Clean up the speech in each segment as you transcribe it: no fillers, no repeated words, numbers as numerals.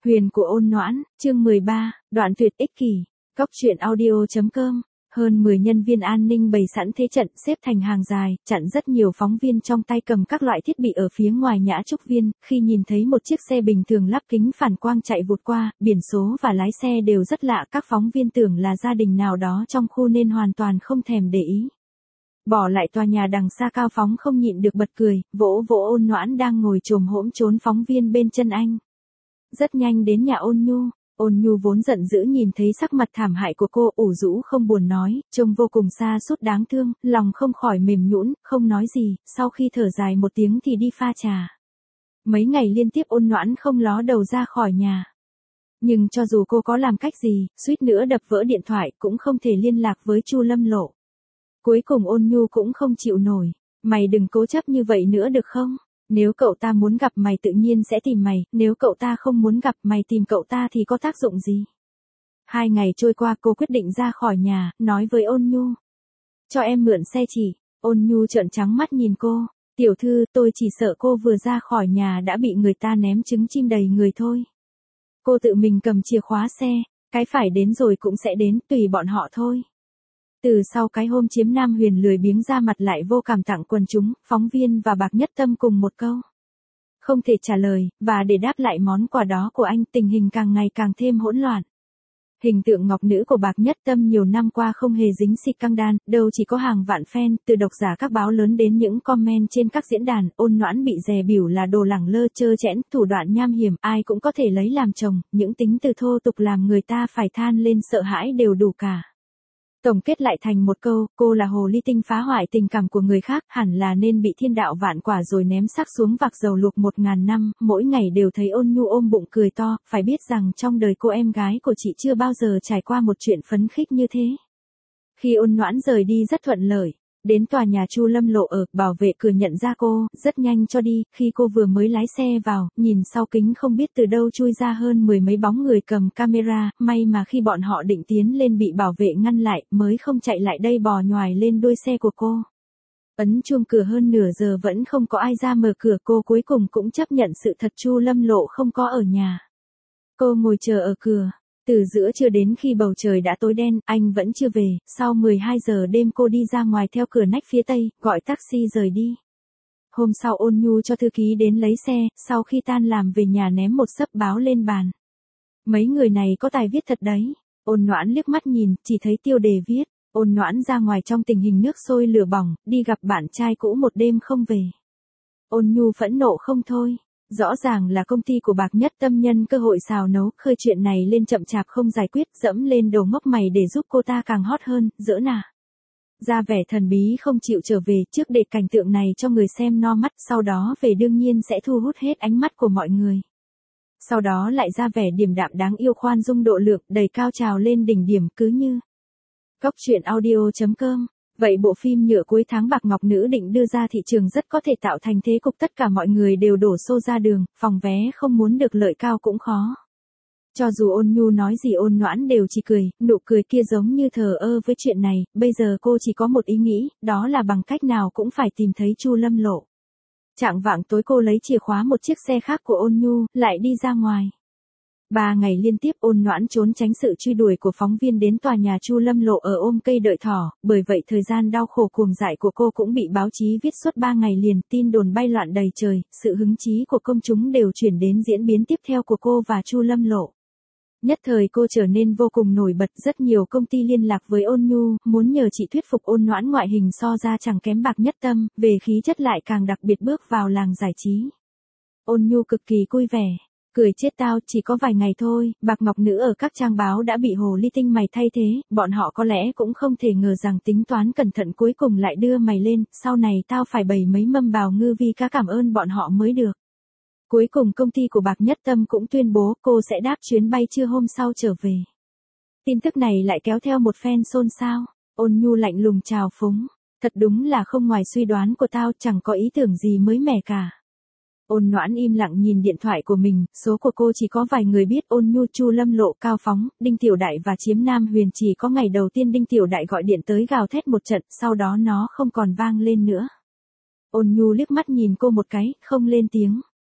Huyền của ôn noãn, chương 13, đoạn tuyệt ích kỷ. Góc truyện audio.com. Hơn 10 nhân viên an ninh bày sẵn thế trận xếp thành hàng dài, chặn rất nhiều phóng viên trong tay cầm các loại thiết bị ở phía ngoài Nhã Trúc Viên. Khi nhìn thấy một chiếc xe bình thường lắp kính phản quang chạy vụt qua, biển số và lái xe đều rất lạ, các phóng viên tưởng là gia đình nào đó trong khu nên hoàn toàn không thèm để ý. Bỏ lại tòa nhà đằng xa cao phóng không nhịn được bật cười, vỗ vỗ ôn noãn đang ngồi chồm hổm trốn phóng viên bên chân anh. Rất nhanh đến nhà Ôn Nhu. Ôn Nhu vốn giận dữ nhìn thấy sắc mặt thảm hại của cô, ủ rũ không buồn nói, trông vô cùng sa sút đáng thương, lòng không khỏi mềm nhũn, không nói gì, sau khi thở dài một tiếng thì đi pha trà. Mấy ngày liên tiếp ôn noãn không ló đầu ra khỏi nhà. Nhưng cho dù cô có làm cách gì, suýt nữa đập vỡ điện thoại cũng không thể liên lạc với Chu Lâm Lộ. Cuối cùng Ôn Nhu cũng không chịu nổi, mày đừng cố chấp như vậy nữa được không? Nếu cậu ta muốn gặp mày tự nhiên sẽ tìm mày, nếu cậu ta không muốn gặp mày tìm cậu ta thì có tác dụng gì? 2 ngày trôi qua cô quyết định ra khỏi nhà, nói với Ôn Nhu. Cho em mượn xe chỉ. Ôn Nhu trợn trắng mắt nhìn cô. Tiểu thư, tôi chỉ sợ cô vừa ra khỏi nhà đã bị người ta ném trứng chim đầy người thôi. Cô tự mình cầm chìa khóa xe, cái phải đến rồi cũng sẽ đến, tùy bọn họ thôi. Từ sau cái hôm Chiếm Nam Huyền lười biếng ra mặt lại vô cảm tặng quần chúng, phóng viên và Bạc Nhất Tâm cùng một câu. Không thể trả lời, và để đáp lại món quà đó của anh, tình hình càng ngày càng thêm hỗn loạn. Hình tượng ngọc nữ của Bạc Nhất Tâm nhiều năm qua không hề dính xịt căng đan, đâu chỉ có hàng vạn fan, từ độc giả các báo lớn đến những comment trên các diễn đàn, ôn noãn bị dè bỉu là đồ lẳng lơ trơ trẽn, thủ đoạn nham hiểm, ai cũng có thể lấy làm chồng, những tính từ thô tục làm người ta phải than lên sợ hãi đều đủ cả. Tổng kết lại thành một câu, cô là hồ ly tinh phá hoại tình cảm của người khác, hẳn là nên bị thiên đạo vạn quả rồi ném xác xuống vạc dầu luộc 1000 năm, mỗi ngày đều thấy Ôn Nhu ôm bụng cười to, phải biết rằng trong đời cô em gái của chị chưa bao giờ trải qua một chuyện phấn khích như thế. Khi ôn noãn rời đi rất thuận lợi, đến tòa nhà Chu Lâm Lộ ở, bảo vệ cửa nhận ra cô, rất nhanh cho đi, khi cô vừa mới lái xe vào, nhìn sau kính không biết từ đâu chui ra hơn 10 mấy bóng người cầm camera, may mà khi bọn họ định tiến lên bị bảo vệ ngăn lại, mới không chạy lại đây bò nhoài lên đuôi xe của cô. Ấn chuông cửa hơn nửa giờ vẫn không có ai ra mở cửa, cô cuối cùng cũng chấp nhận sự thật Chu Lâm Lộ không có ở nhà. Cô ngồi chờ ở cửa. Từ giữa trưa đến khi bầu trời đã tối đen, anh vẫn chưa về, sau 12 giờ đêm cô đi ra ngoài theo cửa nách phía tây, gọi taxi rời đi. Hôm sau Ôn Nhu cho thư ký đến lấy xe, sau khi tan làm về nhà ném một xấp báo lên bàn. Mấy người này có tài viết thật đấy. Ôn noãn liếc mắt nhìn, chỉ thấy tiêu đề viết, ôn noãn ra ngoài trong tình hình nước sôi lửa bỏng, đi gặp bạn trai cũ một đêm không về. Ôn Nhu phẫn nộ không thôi. Rõ ràng là công ty của Bạc Nhất Tâm nhân cơ hội xào nấu, khơi chuyện này lên chậm chạp không giải quyết, dẫm lên đầu ngốc mày để giúp cô ta càng hot hơn, giỡn à. Ra vẻ thần bí không chịu trở về, trước để cảnh tượng này cho người xem no mắt, sau đó về đương nhiên sẽ thu hút hết ánh mắt của mọi người. Sau đó lại ra vẻ điềm đạm đáng yêu khoan dung độ lượng, đầy cao trào lên đỉnh điểm cứ như. Góc truyện audio.com. Vậy bộ phim nhựa cuối tháng Bạc Ngọc Nữ định đưa ra thị trường rất có thể tạo thành thế cục tất cả mọi người đều đổ xô ra đường, phòng vé không muốn được lợi cao cũng khó. Cho dù Ôn Nhu nói gì ôn noãn đều chỉ cười, nụ cười kia giống như thờ ơ với chuyện này, bây giờ cô chỉ có một ý nghĩ, đó là bằng cách nào cũng phải tìm thấy Chu Lâm Lộ. Chạng vạng tối cô lấy chìa khóa một chiếc xe khác của Ôn Nhu, lại đi ra ngoài. 3 ngày liên tiếp ôn noãn trốn tránh sự truy đuổi của phóng viên đến tòa nhà Chu Lâm Lộ ở ôm cây đợi thỏ, bởi vậy thời gian đau khổ cuồng dại của cô cũng bị báo chí viết suốt 3 ngày liền, tin đồn bay loạn đầy trời, sự hứng chí của công chúng đều chuyển đến diễn biến tiếp theo của cô và Chu Lâm Lộ. Nhất thời cô trở nên vô cùng nổi bật, rất nhiều công ty liên lạc với Ôn Nhu, muốn nhờ chị thuyết phục ôn noãn ngoại hình so ra chẳng kém Bạc Nhất Tâm, về khí chất lại càng đặc biệt bước vào làng giải trí. Ôn Nhu cực kỳ vui vẻ. Cười chết tao, chỉ có vài ngày thôi, Bạc Ngọc Nữ ở các trang báo đã bị hồ ly tinh mày thay thế, bọn họ có lẽ cũng không thể ngờ rằng tính toán cẩn thận cuối cùng lại đưa mày lên, sau này tao phải bày mấy mâm bào ngư vi cá cảm ơn bọn họ mới được. Cuối cùng công ty của Bạc Nhất Tâm cũng tuyên bố cô sẽ đáp chuyến bay trưa hôm sau trở về. Tin tức này lại kéo theo một phen xôn xao, Ôn Nhu lạnh lùng chào phúng, thật đúng là không ngoài suy đoán của tao, chẳng có ý tưởng gì mới mẻ cả. Ôn noãn im lặng nhìn điện thoại của mình, số của cô chỉ có vài người biết, Ôn Nhu, Chu Lâm Lộ, Cao Phóng, Đinh Tiểu Đại và Chiếm Nam Huyền. Chỉ có ngày đầu tiên Đinh Tiểu Đại gọi điện tới gào thét một trận, sau đó nó không còn vang lên nữa. Ôn Nhu liếc mắt nhìn cô một cái, không lên tiếng.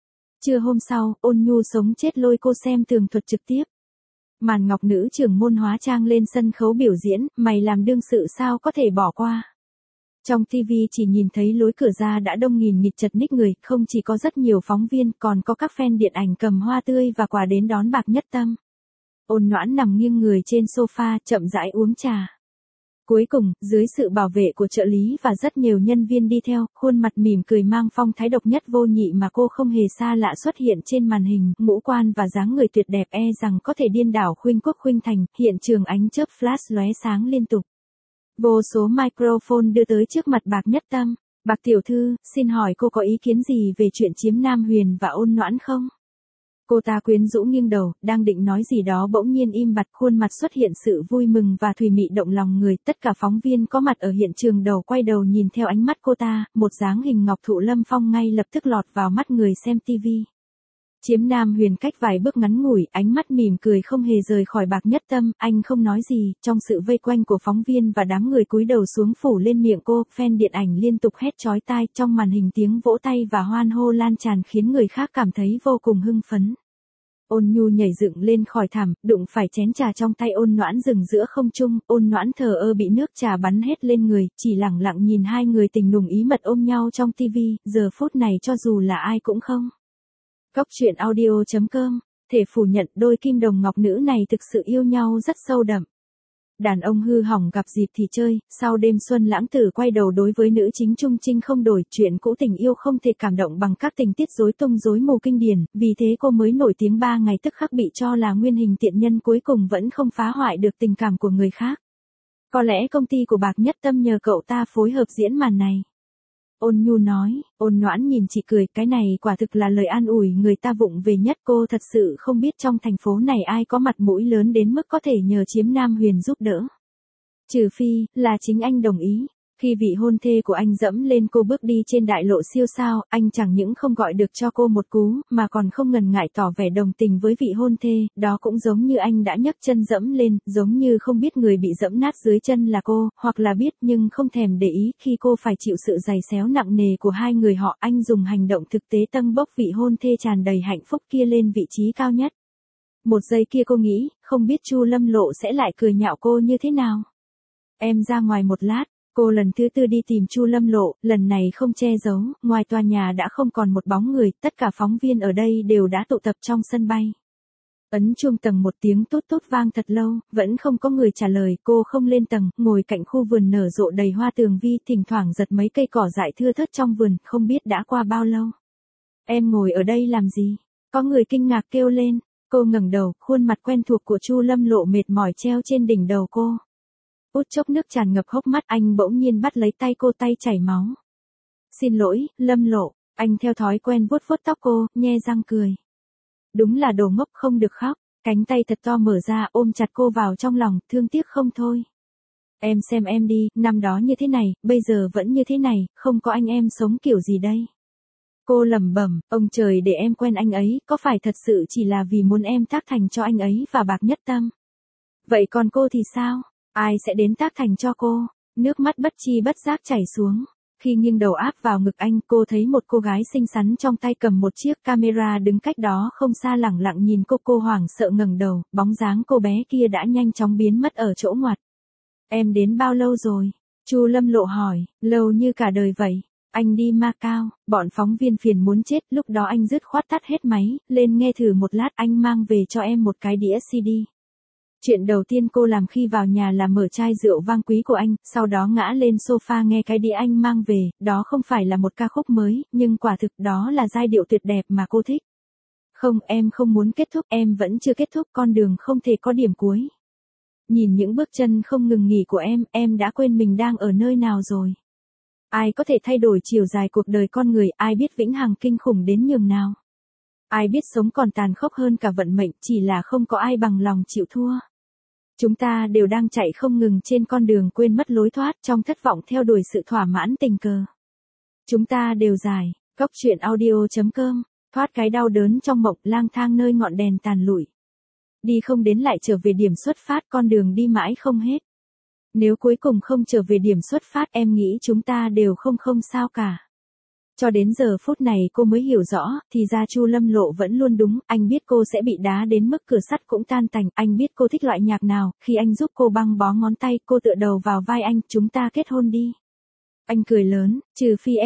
Trưa hôm sau, Ôn Nhu sống chết lôi cô xem tường thuật trực tiếp. Màn Ngọc nữ trưởng môn hóa trang lên sân khấu biểu diễn, mày làm đương sự sao có thể bỏ qua. Trong TV chỉ nhìn thấy lối cửa ra đã đông nghìn nghịt chật ních người, không chỉ có rất nhiều phóng viên, còn có các fan điện ảnh cầm hoa tươi và quà đến đón Bạc Nhất Tâm. Ôn Noãn nằm nghiêng người trên sofa, chậm rãi uống trà. Cuối cùng, dưới sự bảo vệ của trợ lý và rất nhiều nhân viên đi theo, khuôn mặt mỉm cười mang phong thái độc nhất vô nhị mà cô không hề xa lạ xuất hiện trên màn hình, ngũ quan và dáng người tuyệt đẹp rằng có thể điên đảo khuynh quốc khuynh thành, hiện trường ánh chớp flash lóe sáng liên tục. Vô số microphone đưa tới trước mặt Bạc Nhất Tâm. Bạc tiểu thư, xin hỏi cô có ý kiến gì về chuyện chiếm Nam Huyền và Ôn Noãn không? Cô ta quyến rũ nghiêng đầu, đang định nói gì đó bỗng nhiên im bặt, khuôn mặt xuất hiện sự vui mừng và thùy mị động lòng người. Tất cả phóng viên có mặt ở hiện trường đầu quay đầu nhìn theo ánh mắt cô ta, một dáng hình ngọc thụ lâm phong ngay lập tức lọt vào mắt người xem TV. Chiếm Nam Huyền cách vài bước ngắn ngủi, ánh mắt mỉm cười không hề rời khỏi Bạc Nhất Tâm, anh không nói gì, trong sự vây quanh của phóng viên và đám người cúi đầu xuống phủ lên miệng cô, fan điện ảnh liên tục hét chói tai, trong màn hình tiếng vỗ tay và hoan hô lan tràn khiến người khác cảm thấy vô cùng hưng phấn. Ôn Nhu nhảy dựng lên khỏi thảm, đụng phải chén trà trong tay Ôn Noãn dừng giữa không trung, Ôn Noãn thờ ơ bị nước trà bắn hết lên người, chỉ lẳng lặng nhìn hai người tình nùng ý mật ôm nhau trong TV, giờ phút này cho dù là ai cũng không. Cóc truyện audio.com, thể phủ nhận đôi kim đồng ngọc nữ này thực sự yêu nhau rất sâu đậm. Đàn ông hư hỏng gặp dịp thì chơi, sau đêm xuân lãng tử quay đầu đối với nữ chính trung trinh không đổi, chuyện cũ tình yêu không thể cảm động bằng các tình tiết rối tung rối mù kinh điển, vì thế cô mới nổi tiếng 3 ngày tức khắc bị cho là nguyên hình tiện nhân cuối cùng vẫn không phá hoại được tình cảm của người khác. Có lẽ công ty của Bạc Nhất Tâm nhờ cậu ta phối hợp diễn màn này. Ôn Nhu nói. Ôn Noãn nhìn chị cười, cái này quả thực là lời an ủi người ta vụng về nhất, cô thật sự không biết trong thành phố này ai có mặt mũi lớn đến mức có thể nhờ Chiếm Nam Huyền giúp đỡ. Trừ phi, là chính anh đồng ý. Khi vị hôn thê của anh dẫm lên cô bước đi trên đại lộ siêu sao, anh chẳng những không gọi được cho cô một cú, mà còn không ngần ngại tỏ vẻ đồng tình với vị hôn thê, đó cũng giống như anh đã nhấc chân dẫm lên, giống như không biết người bị dẫm nát dưới chân là cô, hoặc là biết nhưng không thèm để ý khi cô phải chịu sự giày xéo nặng nề của hai người họ, anh dùng hành động thực tế tâng bốc vị hôn thê tràn đầy hạnh phúc kia lên vị trí cao nhất. Một giây kia cô nghĩ, không biết Chu Lâm Lộ sẽ lại cười nhạo cô như thế nào. Em ra ngoài một lát. Cô lần thứ tư đi tìm Chu Lâm Lộ, lần này không che giấu, ngoài tòa nhà đã không còn một bóng người, tất cả phóng viên ở đây đều đã tụ tập trong sân bay. Ấn chuông tầng một tiếng tút tút vang thật lâu, vẫn không có người trả lời, cô không lên tầng, ngồi cạnh khu vườn nở rộ đầy hoa tường vi, thỉnh thoảng giật mấy cây cỏ dại thưa thớt trong vườn, không biết đã qua bao lâu. Em ngồi ở đây làm gì? Có người kinh ngạc kêu lên, cô ngẩng đầu, khuôn mặt quen thuộc của Chu Lâm Lộ mệt mỏi treo trên đỉnh đầu cô. Út chốc nước tràn ngập hốc mắt, anh bỗng nhiên bắt lấy tay cô, tay chảy máu. Xin lỗi, Lâm Lộ, anh theo thói quen vuốt vuốt tóc cô, nhe răng cười. Đúng là đồ ngốc, không được khóc, cánh tay thật to mở ra ôm chặt cô vào trong lòng, thương tiếc không thôi. Em xem em đi, năm đó như thế này, bây giờ vẫn như thế này, không có anh em sống kiểu gì đây. Cô lẩm bẩm, ông trời để em quen anh ấy, có phải thật sự chỉ là vì muốn em tác thành cho anh ấy và Bạc Nhất Tâm? Vậy còn cô thì sao? Ai sẽ đến tác thành cho cô? Nước mắt bất chi bất giác chảy xuống. Khi nghiêng đầu áp vào ngực anh, cô thấy một cô gái xinh xắn trong tay cầm một chiếc camera đứng cách đó không xa lẳng lặng nhìn cô hoảng sợ ngẩng đầu, bóng dáng cô bé kia đã nhanh chóng biến mất ở chỗ ngoặt. Em đến bao lâu rồi? Chu Lâm Lộ hỏi, lâu như cả đời vậy. Anh đi Macau, bọn phóng viên phiền muốn chết, lúc đó anh dứt khoát tắt hết máy, lên nghe thử một lát, anh mang về cho em một cái đĩa CD. Chuyện đầu tiên cô làm khi vào nhà là mở chai rượu vang quý của anh, sau đó ngã lên sofa nghe cái đĩa anh mang về, đó không phải là một ca khúc mới, nhưng quả thực đó là giai điệu tuyệt đẹp mà cô thích. Không, em không muốn kết thúc, em vẫn chưa kết thúc, con đường không thể có điểm cuối. Nhìn những bước chân không ngừng nghỉ của em đã quên mình đang ở nơi nào rồi. Ai có thể thay đổi chiều dài cuộc đời con người, ai biết vĩnh hằng kinh khủng đến nhường nào. Ai biết sống còn tàn khốc hơn cả vận mệnh, chỉ là không có ai bằng lòng chịu thua. Chúng ta đều đang chạy không ngừng trên con đường quên mất lối thoát trong thất vọng theo đuổi sự thỏa mãn tình cờ. Chúng ta đều dài, cóc truyện audio.com, thoát cái đau đớn trong mộng lang thang nơi ngọn đèn tàn lụi. Đi không đến lại trở về điểm xuất phát, con đường đi mãi không hết. Nếu cuối cùng không trở về điểm xuất phát, em nghĩ chúng ta đều không sao cả. Cho đến giờ phút này cô mới hiểu rõ, thì ra Chu Lâm Lộ vẫn luôn đúng, anh biết cô sẽ bị đá đến mức cửa sắt cũng tan tành, anh biết cô thích loại nhạc nào, khi anh giúp cô băng bó ngón tay, cô tựa đầu vào vai anh, chúng ta kết hôn đi. Anh cười lớn, trừ phi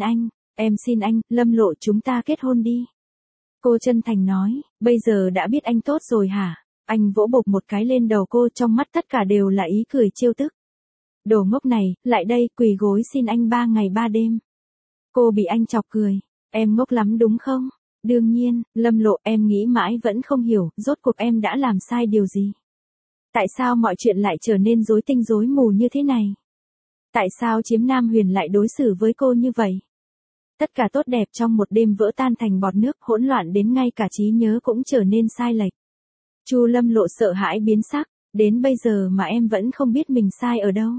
em xin anh, Lâm Lộ chúng ta kết hôn đi. Cô chân thành nói, bây giờ đã biết anh tốt rồi hả? Anh vỗ bộp một cái lên đầu cô, trong mắt tất cả đều là ý cười trêu tức. Đồ ngốc này, lại đây, quỳ gối xin anh 3 ngày 3 đêm. Cô bị anh chọc cười, em ngốc lắm đúng không? Đương nhiên, Lâm Lộ, em nghĩ mãi vẫn không hiểu, rốt cuộc em đã làm sai điều gì? Tại sao mọi chuyện lại trở nên rối tinh rối mù như thế này? Tại sao Chiếm Nam Huyền lại đối xử với cô như vậy? Tất cả tốt đẹp trong một đêm vỡ tan thành bọt nước, hỗn loạn đến ngay cả trí nhớ cũng trở nên sai lệch. Chu Lâm Lộ sợ hãi biến sắc, đến bây giờ mà em vẫn không biết mình sai ở đâu.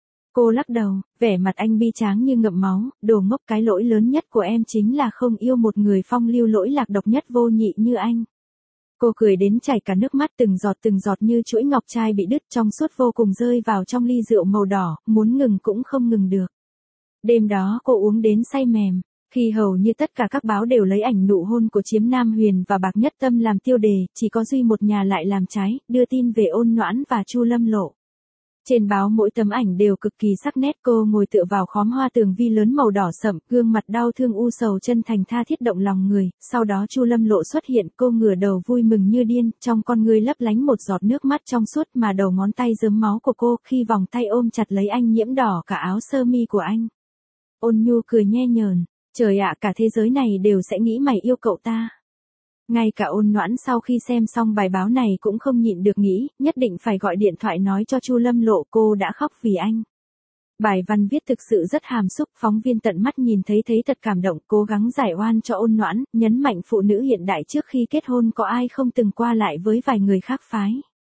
Cô lắc đầu, vẻ mặt anh bi tráng như ngậm máu, đồ ngốc, cái lỗi lớn nhất của em chính là không yêu một người phong lưu lỗi lạc độc nhất vô nhị như anh. Cô cười đến chảy cả nước mắt, từng giọt như chuỗi ngọc trai bị đứt, trong suốt vô cùng rơi vào trong ly rượu màu đỏ, muốn ngừng cũng không ngừng được. Đêm đó cô uống đến say mềm, khi hầu như tất cả các báo đều lấy ảnh nụ hôn của Chiếm Nam Huyền và Bạc Nhất Tâm làm tiêu đề, chỉ có duy một nhà lại làm trái, đưa tin về Ôn Noãn và Chu Lâm Lộ. Trên báo mỗi tấm ảnh đều cực kỳ sắc nét, cô ngồi tựa vào khóm hoa tường vi lớn màu đỏ sậm, gương mặt đau thương u sầu chân thành tha thiết động lòng người, sau đó Chu Lâm Lộ xuất hiện, cô ngửa đầu vui mừng như điên, trong con ngươi lấp lánh một giọt nước mắt trong suốt mà đầu ngón tay rớm máu của cô, khi vòng tay ôm chặt lấy anh nhiễm đỏ cả áo sơ mi của anh. Ôn Nhu cười nhe nhờn, trời ạ, cả thế giới này đều sẽ nghĩ mày yêu cậu ta. Ngay cả Ôn Noãn sau khi xem xong bài báo này cũng không nhịn được nghĩ, nhất định phải gọi điện thoại nói cho Chu Lâm Lộ cô đã khóc vì anh. Bài văn viết thực sự rất hàm xúc, phóng viên tận mắt nhìn thấy thật cảm động, cố gắng giải oan cho Ôn Noãn, nhấn mạnh phụ nữ hiện đại trước khi kết hôn có ai không từng qua lại với vài người khác phái.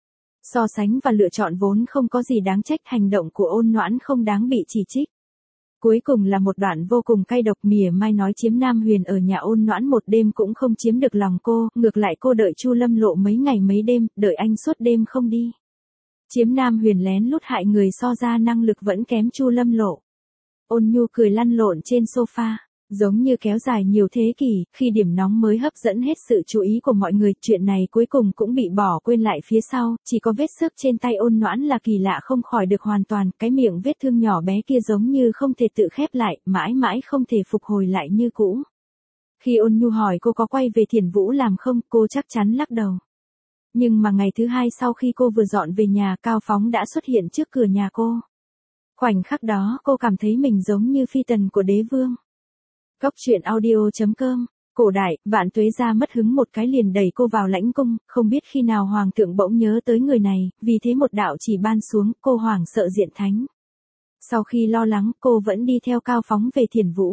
So sánh và lựa chọn vốn không có gì đáng trách, hành động của Ôn Noãn không đáng bị chỉ trích. Cuối cùng là một đoạn vô cùng cay độc, mỉa mai nói Chiếm Nam Huyền ở nhà Ôn Noãn một đêm cũng không chiếm được lòng cô, ngược lại cô đợi Chu Lâm Lộ mấy ngày mấy đêm, đợi anh suốt đêm không đi. Chiếm Nam Huyền lén lút hại người, so ra năng lực vẫn kém Chu Lâm Lộ. Ôn Nhu cười lăn lộn trên sofa, giống như kéo dài nhiều thế kỷ, khi điểm nóng mới hấp dẫn hết sự chú ý của mọi người, chuyện này cuối cùng cũng bị bỏ quên lại phía sau, chỉ có vết xước trên tay Ôn Noãn là kỳ lạ không khỏi được hoàn toàn, cái miệng vết thương nhỏ bé kia giống như không thể tự khép lại, mãi mãi không thể phục hồi lại như cũ. Khi Ôn Nhu hỏi cô có quay về Thiền Vũ làm không, cô chắc chắn lắc đầu. Nhưng mà ngày thứ hai sau khi cô vừa dọn về nhà, Cao Phóng đã xuất hiện trước cửa nhà cô. Khoảnh khắc đó cô cảm thấy mình giống như phi tần của đế vương. Góc truyện audio.com. Cổ đại, Vạn Tuế Gia mất hứng một cái liền đẩy cô vào lãnh cung, không biết khi nào hoàng thượng bỗng nhớ tới người này, vì thế một đạo chỉ ban xuống, cô hoảng sợ diện thánh. Sau khi lo lắng, cô vẫn đi theo Cao Phóng về Thiền Vũ.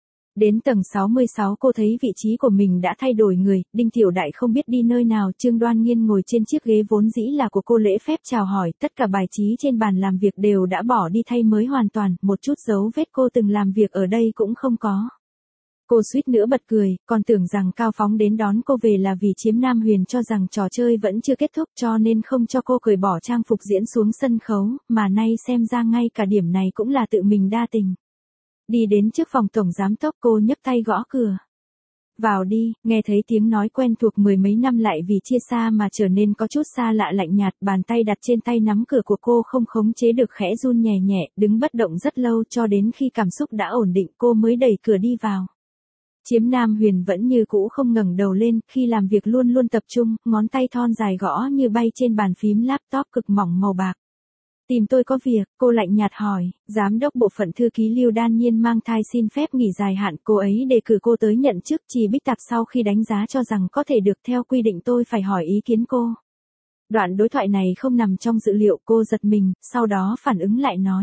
Đến tầng 66 cô thấy vị trí của mình đã thay đổi người, Đinh Tiểu Đại không biết đi nơi nào, Trương Đoan Nghiên ngồi trên chiếc ghế vốn dĩ là của cô lễ phép chào hỏi, tất cả bài trí trên bàn làm việc đều đã bỏ đi thay mới hoàn toàn, một chút dấu vết cô từng làm việc ở đây cũng không có. Cô suýt nữa bật cười, còn tưởng rằng Cao Phóng đến đón cô về là vì Chiếm Nam Huyền cho rằng trò chơi vẫn chưa kết thúc cho nên không cho cô cởi bỏ trang phục diễn xuống sân khấu, mà nay xem ra ngay cả điểm này cũng là tự mình đa tình. Đi đến trước phòng tổng giám đốc cô nhấc tay gõ cửa. Vào đi, nghe thấy tiếng nói quen thuộc mười mấy năm lại vì chia xa mà trở nên có chút xa lạ lạnh nhạt, bàn tay đặt trên tay nắm cửa của cô không khống chế được khẽ run nhẹ nhẹ, đứng bất động rất lâu cho đến khi cảm xúc đã ổn định cô mới đẩy cửa đi vào. Chiếm Nam Huyền vẫn như cũ không ngẩng đầu lên, khi làm việc luôn luôn tập trung, ngón tay thon dài gõ như bay trên bàn phím laptop cực mỏng màu bạc. Tìm tôi có việc, cô lạnh nhạt hỏi, giám đốc bộ phận thư ký Lưu Đan Nhiên mang thai xin phép nghỉ dài hạn, cô ấy đề cử cô tới nhận chức, Trì Bích Tạp sau khi đánh giá cho rằng có thể được theo quy định tôi phải hỏi ý kiến cô. Đoạn đối thoại này không nằm trong dự liệu, cô giật mình, sau đó phản ứng lại nói.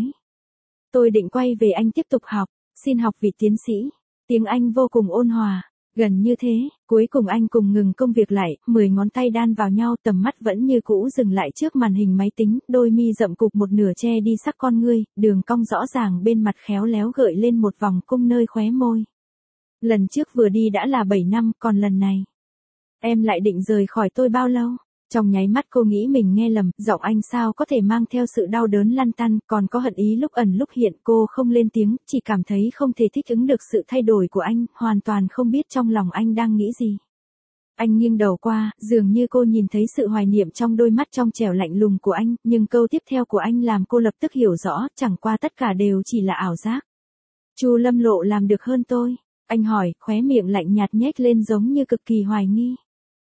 Tôi định quay về Anh tiếp tục học, xin học vị tiến sĩ. Tiếng Anh vô cùng ôn hòa, gần như thế, cuối cùng anh cùng ngừng công việc lại, 10 ngón tay đan vào nhau, tầm mắt vẫn như cũ dừng lại trước màn hình máy tính, đôi mi rậm cụp một nửa che đi sắc con ngươi, đường cong rõ ràng bên mặt khéo léo gợi lên một vòng cung nơi khóe môi. Lần trước vừa đi đã là 7 năm, còn lần này. Em lại định rời khỏi tôi bao lâu? Trong nháy mắt cô nghĩ mình nghe lầm, giọng anh sao có thể mang theo sự đau đớn lăn tăn, còn có hận ý lúc ẩn lúc hiện. Cô không lên tiếng, chỉ cảm thấy không thể thích ứng được sự thay đổi của anh, hoàn toàn không biết trong lòng anh đang nghĩ gì. Anh nghiêng đầu qua, dường như cô nhìn thấy sự hoài niệm trong đôi mắt trong trẻo lạnh lùng của anh, nhưng câu tiếp theo của anh làm cô lập tức hiểu rõ, chẳng qua tất cả đều chỉ là ảo giác. Chu Lâm Lộ làm được hơn tôi. Anh hỏi, khóe miệng lạnh nhạt nhếch lên giống như cực kỳ hoài nghi.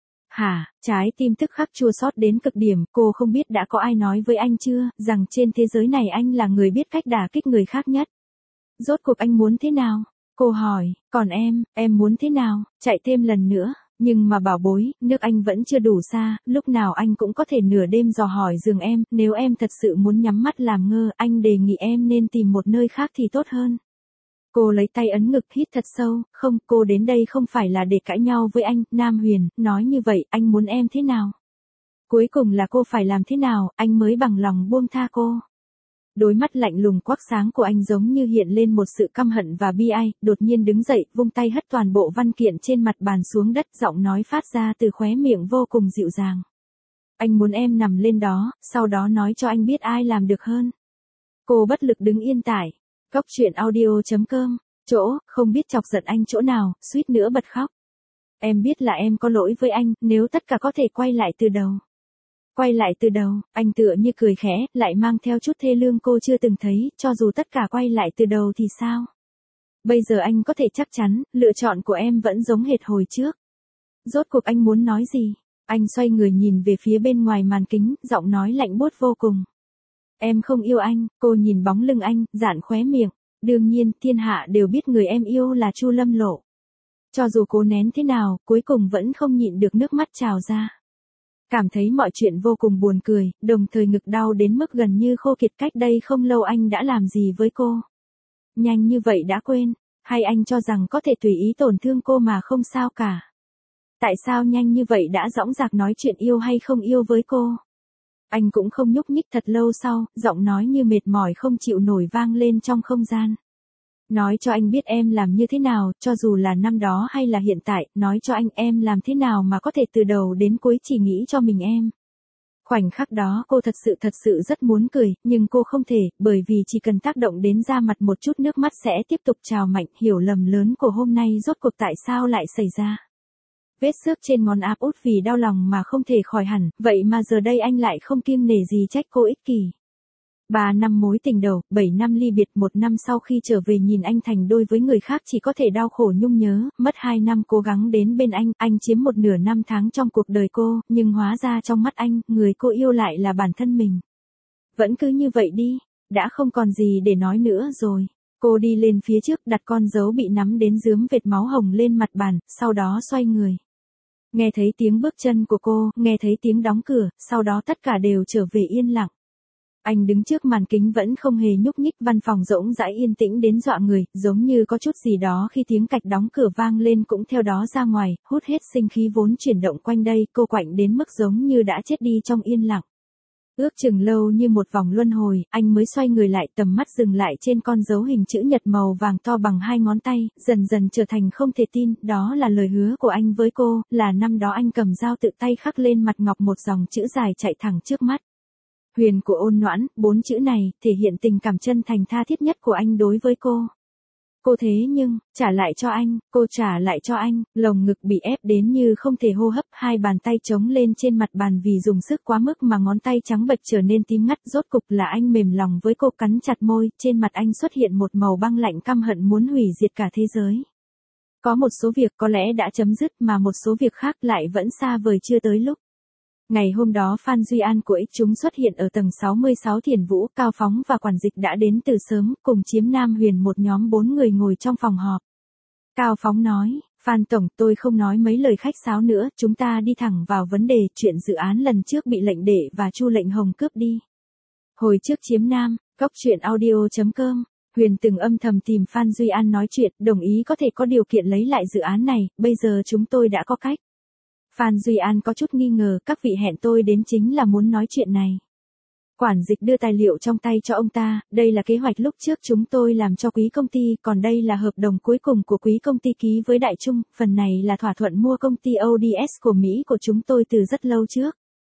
Hả, trái tim tức khắc chua xót đến cực điểm, cô không biết đã có ai nói với anh chưa, rằng trên thế giới này anh là người biết cách đả kích người khác nhất. Rốt cuộc anh muốn thế nào? Cô hỏi, còn em muốn thế nào? Chạy thêm lần nữa. Nhưng mà bảo bối, nước anh vẫn chưa đủ xa, lúc nào anh cũng có thể nửa đêm dò hỏi giường em, nếu em thật sự muốn nhắm mắt làm ngơ, anh đề nghị em nên tìm một nơi khác thì tốt hơn. Cô lấy tay ấn ngực hít thật sâu, không, cô đến đây không phải là để cãi nhau với anh, Nam Huyền, nói như vậy, anh muốn em thế nào? Cuối cùng là cô phải làm thế nào, anh mới bằng lòng buông tha cô. Đôi mắt lạnh lùng quắc sáng của anh giống như hiện lên một sự căm hận và bi ai, đột nhiên đứng dậy, vung tay hất toàn bộ văn kiện trên mặt bàn xuống đất, giọng nói phát ra từ khóe miệng vô cùng dịu dàng. Anh muốn em nằm lên đó, sau đó nói cho anh biết ai làm được hơn. Cô bất lực đứng yên tại. Góc truyện audio.com, chỗ, không biết chọc giận anh chỗ nào, suýt nữa bật khóc. Em biết là em có lỗi với anh, nếu tất cả có thể quay lại từ đầu. Quay lại từ đầu, anh tựa như cười khẽ, lại mang theo chút thê lương cô chưa từng thấy, cho dù tất cả quay lại từ đầu thì sao? Bây giờ anh có thể chắc chắn, lựa chọn của em vẫn giống hệt hồi trước. Rốt cuộc anh muốn nói gì? Anh xoay người nhìn về phía bên ngoài màn kính, giọng nói lạnh buốt vô cùng. Em không yêu anh, cô nhìn bóng lưng anh, giãn khóe miệng. Đương nhiên, thiên hạ đều biết người em yêu là Chu Lâm Lộ. Cho dù cố nén thế nào, cuối cùng vẫn không nhịn được nước mắt trào ra. Cảm thấy mọi chuyện vô cùng buồn cười, đồng thời ngực đau đến mức gần như khô kiệt. Cách đây không lâu anh đã làm gì với cô? Nhanh như vậy đã quên, hay anh cho rằng có thể tùy ý tổn thương cô mà không sao cả? Tại sao nhanh như vậy đã dõng dạc nói chuyện yêu hay không yêu với cô? Anh cũng không nhúc nhích. Thật lâu sau, giọng nói như mệt mỏi không chịu nổi vang lên trong không gian. Nói cho anh biết em làm như thế nào, cho dù là năm đó hay là hiện tại, nói cho anh em làm thế nào mà có thể từ đầu đến cuối chỉ nghĩ cho mình em. Khoảnh khắc đó cô thật sự rất muốn cười, nhưng cô không thể, bởi vì chỉ cần tác động đến da mặt một chút nước mắt sẽ tiếp tục trào mạnh. Hiểu lầm lớn của hôm nay rốt cuộc tại sao lại xảy ra. Vết xước trên ngón áp út vì đau lòng mà không thể khỏi hẳn, vậy mà giờ đây anh lại không kiêng nể gì trách cô ích kỷ. 3 năm mối tình đầu, 7 năm ly biệt, 1 năm sau khi trở về nhìn anh thành đôi với người khác chỉ có thể đau khổ nhung nhớ, mất 2 năm cố gắng đến bên anh chiếm 1/2 năm tháng trong cuộc đời cô, nhưng hóa ra trong mắt anh, người cô yêu lại là bản thân mình. Vẫn cứ như vậy đi, đã không còn gì để nói nữa rồi. Cô đi lên phía trước đặt con dấu bị nắm đến rướm vệt máu hồng lên mặt bàn, sau đó xoay người. Nghe thấy tiếng bước chân của cô, nghe thấy tiếng đóng cửa, sau đó tất cả đều trở về yên lặng. Anh đứng trước màn kính vẫn không hề nhúc nhích, văn phòng rỗng rãi yên tĩnh đến dọa người, giống như có chút gì đó khi tiếng cạch đóng cửa vang lên cũng theo đó ra ngoài, hút hết sinh khí vốn chuyển động quanh đây, cô quạnh đến mức giống như đã chết đi trong yên lặng. Ước chừng lâu như một vòng luân hồi, anh mới xoay người lại, tầm mắt dừng lại trên con dấu hình chữ nhật màu vàng to bằng 2 ngón tay, dần dần trở thành không thể tin, đó là lời hứa của anh với cô, là năm đó anh cầm dao tự tay khắc lên mặt ngọc một dòng chữ dài chạy thẳng trước mắt. Huyền của ôn noãn, 4 chữ này, thể hiện tình cảm chân thành tha thiết nhất của anh đối với cô. Cô thế nhưng, trả lại cho anh, cô trả lại cho anh, lồng ngực bị ép đến như không thể hô hấp, 2 bàn tay trống lên trên mặt bàn vì dùng sức quá mức mà ngón tay trắng bệch trở nên tím ngắt, rốt cục là anh mềm lòng với cô, cắn chặt môi, trên mặt anh xuất hiện một màu băng lạnh căm hận muốn hủy diệt cả thế giới. Có một số việc có lẽ đã chấm dứt mà một số việc khác lại vẫn xa vời chưa tới lúc. Ngày hôm đó Phan Duy An của X chúng xuất hiện ở tầng 66 Thiền Vũ, Cao Phóng và Quản Dịch đã đến từ sớm, cùng Chiếm Nam Huyền một nhóm 4 người ngồi trong phòng họp. Cao Phóng nói, Phan Tổng, tôi không nói mấy lời khách sáo nữa, chúng ta đi thẳng vào vấn đề, chuyện dự án lần trước bị lệnh đệ và Chu Lệnh Hồng cướp đi. Hồi trước Chiếm Nam, góc truyện audio.com, Huyền từng âm thầm tìm Phan Duy An nói chuyện, đồng ý có thể có điều kiện lấy lại dự án này, bây giờ chúng tôi đã có cách. Phan Duy An có chút nghi ngờ, các vị hẹn tôi đến chính là muốn nói chuyện này. Quản Dịch đưa tài liệu trong tay cho ông ta, đây là kế hoạch lúc trước chúng tôi làm cho quý công ty, còn đây là hợp đồng cuối cùng của quý công ty ký với Đại Trung, phần này là thỏa thuận mua công ty ODS của Mỹ của chúng tôi từ rất lâu trước.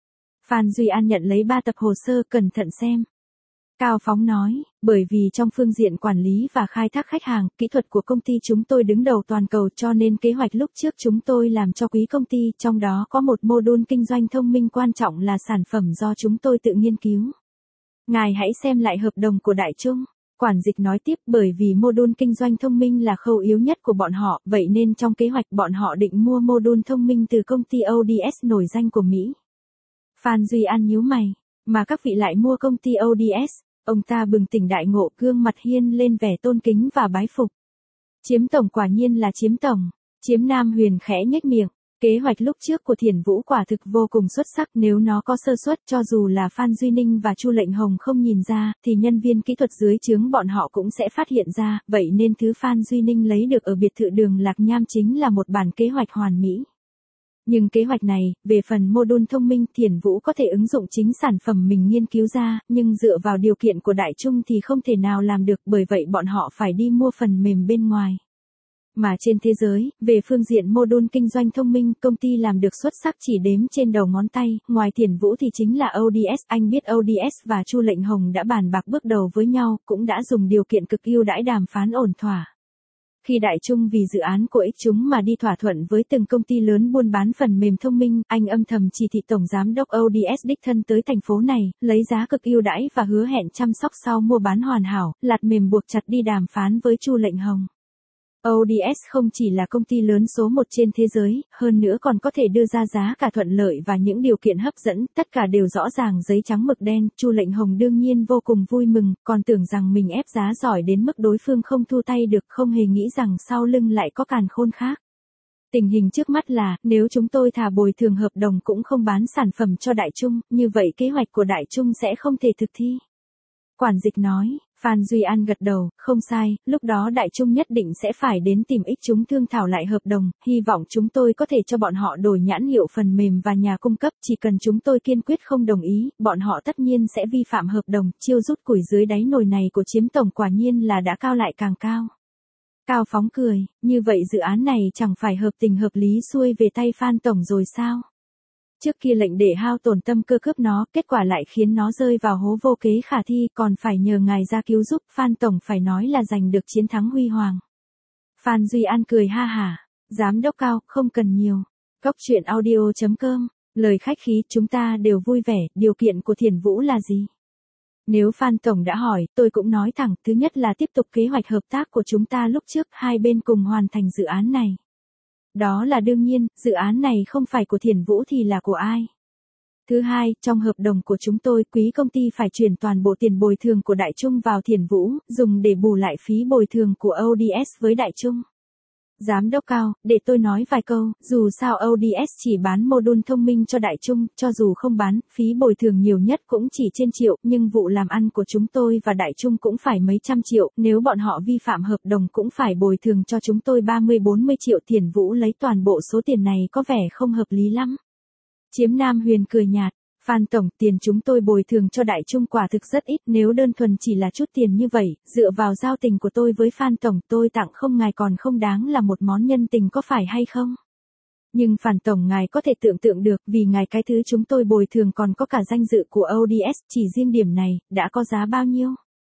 Phan Duy An nhận lấy 3 tập hồ sơ cẩn thận xem. Cao Phóng nói, bởi vì trong phương diện quản lý và khai thác khách hàng, kỹ thuật của công ty chúng tôi đứng đầu toàn cầu cho nên kế hoạch lúc trước chúng tôi làm cho quý công ty, trong đó có một mô-đun kinh doanh thông minh quan trọng là sản phẩm do chúng tôi tự nghiên cứu. Ngài hãy xem lại hợp đồng của Đại Trung. Quản dịch nói tiếp, bởi vì mô-đun kinh doanh thông minh là khâu yếu nhất của bọn họ, vậy nên trong kế hoạch bọn họ định mua mô-đun thông minh từ công ty ODS nổi danh của Mỹ. Phan Duy An nhíu mày, mà các vị lại mua công ty ODS, ông ta bừng tỉnh đại ngộ, gương mặt hiên lên vẻ tôn kính và bái phục. Chiếm tổng quả nhiên là chiếm tổng. Chiếm Nam Huyền khẽ nhếch miệng, kế hoạch lúc trước của Thiển Vũ quả thực vô cùng xuất sắc, nếu nó có sơ suất cho dù là Phan Duy Ninh và Chu Lệnh Hồng không nhìn ra, thì nhân viên kỹ thuật dưới trướng bọn họ cũng sẽ phát hiện ra, vậy nên thứ Phan Duy Ninh lấy được ở biệt thự đường Lạc Nham chính là một bản kế hoạch hoàn mỹ. Nhưng kế hoạch này, về phần mô-đun thông minh, Thiển Vũ có thể ứng dụng chính sản phẩm mình nghiên cứu ra, nhưng dựa vào điều kiện của Đại Trung thì không thể nào làm được, bởi vậy bọn họ phải đi mua phần mềm bên ngoài. Mà trên thế giới, về phương diện mô-đun kinh doanh thông minh, công ty làm được xuất sắc chỉ đếm trên đầu ngón tay, ngoài Thiển Vũ thì chính là ODS. Anh biết ODS và Chu Lệnh Hồng đã bàn bạc bước đầu với nhau, cũng đã dùng điều kiện cực ưu đãi đàm phán ổn thỏa. Khi Đại Trung vì dự án của ích chúng mà đi thỏa thuận với từng công ty lớn buôn bán phần mềm thông minh, anh âm thầm chỉ thị Tổng Giám đốc ODS đích thân tới thành phố này, lấy giá cực ưu đãi và hứa hẹn chăm sóc sau mua bán hoàn hảo, lạt mềm buộc chặt đi đàm phán với Chu Lệnh Hồng. ODS không chỉ là công ty lớn số 1 trên thế giới, hơn nữa còn có thể đưa ra giá cả thuận lợi và những điều kiện hấp dẫn, tất cả đều rõ ràng giấy trắng mực đen. Chu Lệnh Hồng đương nhiên vô cùng vui mừng, còn tưởng rằng mình ép giá giỏi đến mức đối phương không thu tay được, không hề nghĩ rằng sau lưng lại có càn khôn khác. Tình hình trước mắt là, nếu chúng tôi thả bồi thường hợp đồng cũng không bán sản phẩm cho Đại Trung, như vậy kế hoạch của Đại Trung sẽ không thể thực thi. Quản dịch nói. Phan Duy An gật đầu, không sai, lúc đó Đại Trung nhất định sẽ phải đến tìm ích chúng thương thảo lại hợp đồng, hy vọng chúng tôi có thể cho bọn họ đổi nhãn hiệu phần mềm và nhà cung cấp, chỉ cần chúng tôi kiên quyết không đồng ý, bọn họ tất nhiên sẽ vi phạm hợp đồng. Chiêu rút củi dưới đáy nồi này của Chiếm tổng quả nhiên là đã cao lại càng cao. Cao Phóng cười, như vậy dự án này chẳng phải hợp tình hợp lý xuôi về tay Phan tổng rồi sao? Trước kia lệnh để hao tổn tâm cơ cướp nó, kết quả lại khiến nó rơi vào hố vô kế khả thi, còn phải nhờ ngài ra cứu giúp. Phan tổng phải nói là giành được chiến thắng huy hoàng. Phan Duy An cười ha hả, giám đốc Cao, không cần nhiều. Cốc truyện audio.com, lời khách khí, chúng ta đều vui vẻ. Điều kiện của Thiển Vũ là gì? Nếu Phan tổng đã hỏi, tôi cũng nói thẳng, thứ nhất là tiếp tục kế hoạch hợp tác của chúng ta lúc trước, hai bên cùng hoàn thành dự án này. Đó là đương nhiên, dự án này không phải của Thiển Vũ thì là của ai? Thứ hai, trong hợp đồng của chúng tôi, quý công ty phải chuyển toàn bộ tiền bồi thường của Đại Trung vào Thiển Vũ, dùng để bù lại phí bồi thường của ODS với Đại Trung. Giám đốc Cao, để tôi nói vài câu, dù sao ODS chỉ bán mô-đun thông minh cho Đại Trung, cho dù không bán, phí bồi thường nhiều nhất cũng chỉ trên triệu, nhưng vụ làm ăn của chúng tôi và Đại Trung cũng phải mấy trăm triệu, nếu bọn họ vi phạm hợp đồng cũng phải bồi thường cho chúng tôi 30-40 triệu. Thiển Vũ lấy toàn bộ số tiền này có vẻ không hợp lý lắm. Chiếm Nam Huyền cười nhạt. Phan tổng, tiền chúng tôi bồi thường cho Đại Trung quả thực rất ít, nếu đơn thuần chỉ là chút tiền như vậy, dựa vào giao tình của tôi với Phan tổng, tôi tặng không ngài còn không đáng là một món nhân tình có phải hay không? Nhưng Phan tổng ngài có thể tưởng tượng được, vì ngài cái thứ chúng tôi bồi thường còn có cả danh dự của ODS, chỉ riêng điểm này, đã có giá bao nhiêu?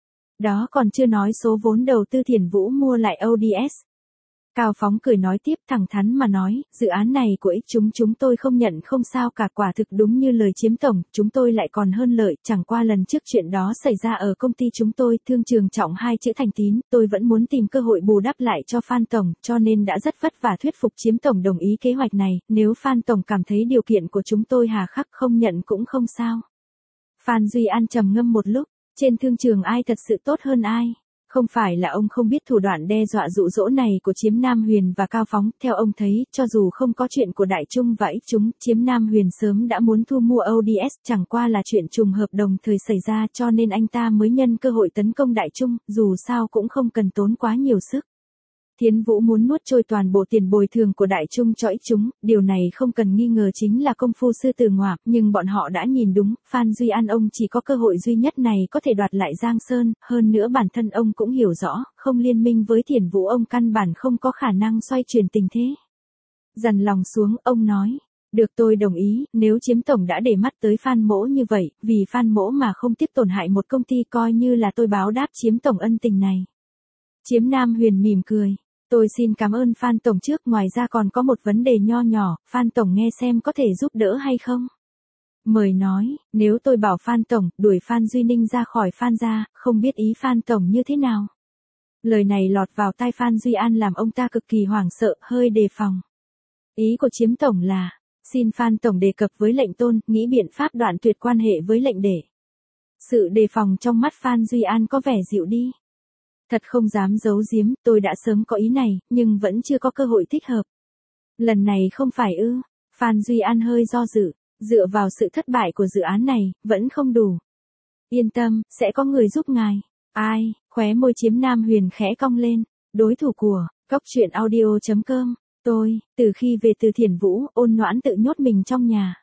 Đó còn chưa nói số vốn đầu tư Thiển Vũ mua lại ODS. Cao Phóng cười nói tiếp, thẳng thắn mà nói, dự án này của ích chúng tôi không nhận không sao cả, quả thực đúng như lời Chiếm tổng, chúng tôi lại còn hơn lợi, chẳng qua lần trước chuyện đó xảy ra ở công ty chúng tôi, thương trường trọng hai chữ thành tín, tôi vẫn muốn tìm cơ hội bù đắp lại cho Phan tổng, cho nên đã rất vất vả thuyết phục Chiếm tổng đồng ý kế hoạch này, nếu Phan tổng cảm thấy điều kiện của chúng tôi hà khắc không nhận cũng không sao. Phan Duy An trầm ngâm một lúc, trên thương trường ai thật sự tốt hơn ai? Không phải là ông không biết thủ đoạn đe dọa dụ dỗ này của Chiếm Nam Huyền và Cao Phóng, theo ông thấy, cho dù không có chuyện của Đại Trung và ích chúng, Chiếm Nam Huyền sớm đã muốn thu mua ODS, chẳng qua là chuyện trùng hợp đồng thời xảy ra cho nên anh ta mới nhân cơ hội tấn công Đại Trung, dù sao cũng không cần tốn quá nhiều sức. Thiển Vũ muốn nuốt trôi toàn bộ tiền bồi thường của Đại Trung cho ích chúng, điều này không cần nghi ngờ chính là công phu sư tử ngoạm, nhưng bọn họ đã nhìn đúng, Phan Duy An ông chỉ có cơ hội duy nhất này có thể đoạt lại Giang Sơn, hơn nữa bản thân ông cũng hiểu rõ, không liên minh với Thiển Vũ ông căn bản không có khả năng xoay chuyển tình thế. Dằn lòng xuống, ông nói, Được, tôi đồng ý, nếu Chiếm tổng đã để mắt tới Phan Mỗ như vậy, vì Phan Mỗ mà không tiếc tổn hại một công ty coi như là tôi báo đáp Chiếm tổng ân tình này. Chiếm Nam Huyền mỉm cười. Tôi xin cảm ơn Phan tổng trước, ngoài ra còn có một vấn đề nho nhỏ, Phan tổng nghe xem có thể giúp đỡ hay không? Mời nói, nếu tôi bảo Phan tổng đuổi Phan Duy Ninh ra khỏi Phan gia, không biết ý Phan tổng như thế nào? Lời này lọt vào tai Phan Duy An làm ông ta cực kỳ hoảng sợ, hơi đề phòng. Ý của Chiếm tổng là, xin Phan tổng đề cập với lệnh tôn, nghĩ biện pháp đoạn tuyệt quan hệ với lệnh để. Sự đề phòng trong mắt Phan Duy An có vẻ dịu đi. Thật không dám giấu giếm, tôi đã sớm có ý này, nhưng vẫn chưa có cơ hội thích hợp. Lần này không phải ư? Phan Duy An hơi do dự, dựa vào sự thất bại của dự án này, vẫn không đủ. Yên tâm, sẽ có người giúp ngài. Ai? Khóe môi Chiếm Nam Huyền khẽ cong lên. Đối thủ của Cóc Truyện Audio.com. Tôi, từ khi về từ Thiền Vũ, Ôn Noãn tự nhốt mình trong nhà.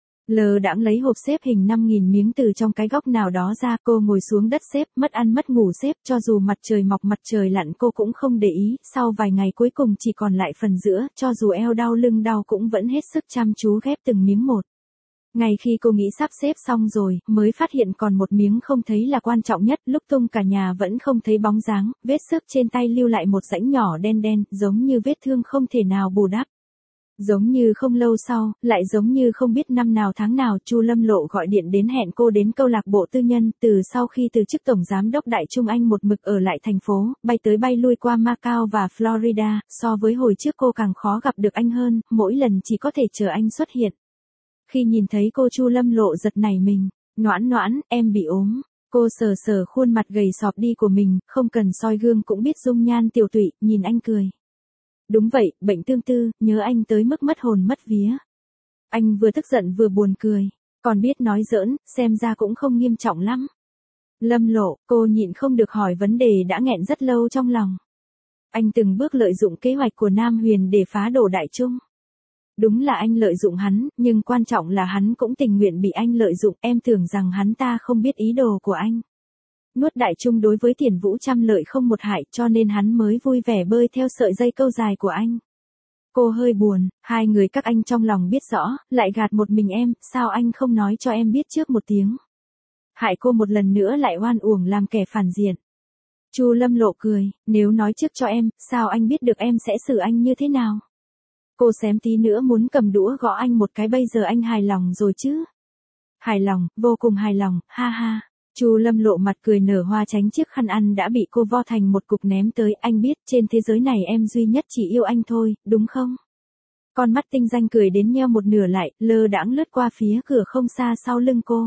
Lờ đãng lấy hộp xếp hình 5.000 miếng từ trong cái góc nào đó ra, cô ngồi xuống đất xếp, mất ăn mất ngủ xếp, cho dù mặt trời mọc mặt trời lặn cô cũng không để ý, sau vài ngày cuối cùng chỉ còn lại phần giữa, cho dù eo đau lưng đau cũng vẫn hết sức chăm chú ghép từng miếng một. Ngay khi cô nghĩ sắp xếp xong rồi, mới phát hiện còn một miếng không thấy là quan trọng nhất, lúc tung cả nhà vẫn không thấy bóng dáng, vết xước trên tay lưu lại một rãnh nhỏ đen đen, giống như vết thương không thể nào bù đắp. Giống như không lâu sau, lại giống như không biết năm nào tháng nào, Chu Lâm Lộ gọi điện đến hẹn cô đến câu lạc bộ tư nhân, từ sau khi từ chức tổng giám đốc Đại Trung Anh một mực ở lại thành phố, bay tới bay lui qua Macau và Florida, so với hồi trước cô càng khó gặp được anh hơn, mỗi lần chỉ có thể chờ anh xuất hiện. Khi nhìn thấy cô, Chu Lâm Lộ giật nảy mình. Noãn Noãn, em bị ốm. Cô sờ sờ khuôn mặt gầy sọp đi của mình, không cần soi gương cũng biết dung nhan tiều tụy, nhìn anh cười. Đúng vậy, bệnh tương tư, nhớ anh tới mức mất hồn mất vía. Anh vừa tức giận vừa buồn cười, còn biết nói giỡn, xem ra cũng không nghiêm trọng lắm. Lâm Lộ, cô nhịn không được hỏi vấn đề đã nghẹn rất lâu trong lòng. Anh từng bước lợi dụng kế hoạch của Nam Huyền để phá đổ Đại Trung. Đúng là anh lợi dụng hắn, nhưng quan trọng là hắn cũng tình nguyện bị anh lợi dụng, em tưởng rằng hắn ta không biết ý đồ của anh. Nuốt Đại Trung đối với Thiền Vũ trăm lợi không một hại, cho nên hắn mới vui vẻ bơi theo sợi dây câu dài của anh. Cô hơi buồn, hai người các anh trong lòng biết rõ, lại gạt một mình em, sao anh không nói cho em biết trước một tiếng. Hại cô một lần nữa lại oan uổng làm kẻ phản diện. Chu Lâm Lộ cười, nếu nói trước cho em, sao anh biết được em sẽ xử anh như thế nào? Cô xém tí nữa muốn cầm đũa gõ anh một cái, bây giờ anh hài lòng rồi chứ? Hài lòng, vô cùng hài lòng, ha ha. Chu Lâm Lộ mặt cười nở hoa tránh chiếc khăn ăn đã bị cô vo thành một cục ném tới, anh biết trên thế giới này em duy nhất chỉ yêu anh thôi, đúng không? Con mắt tinh danh cười đến nheo một nửa lại, lơ đãng lướt qua phía cửa không xa sau lưng cô.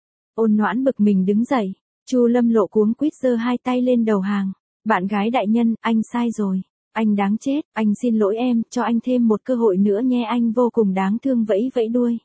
Ôn Noãn bực mình đứng dậy, Chu Lâm Lộ cuống quýt giơ hai tay lên đầu hàng. Bạn gái đại nhân, anh sai rồi. Anh đáng chết, anh xin lỗi em, cho anh thêm một cơ hội nữa nhé, anh vô cùng đáng thương vẫy vẫy đuôi.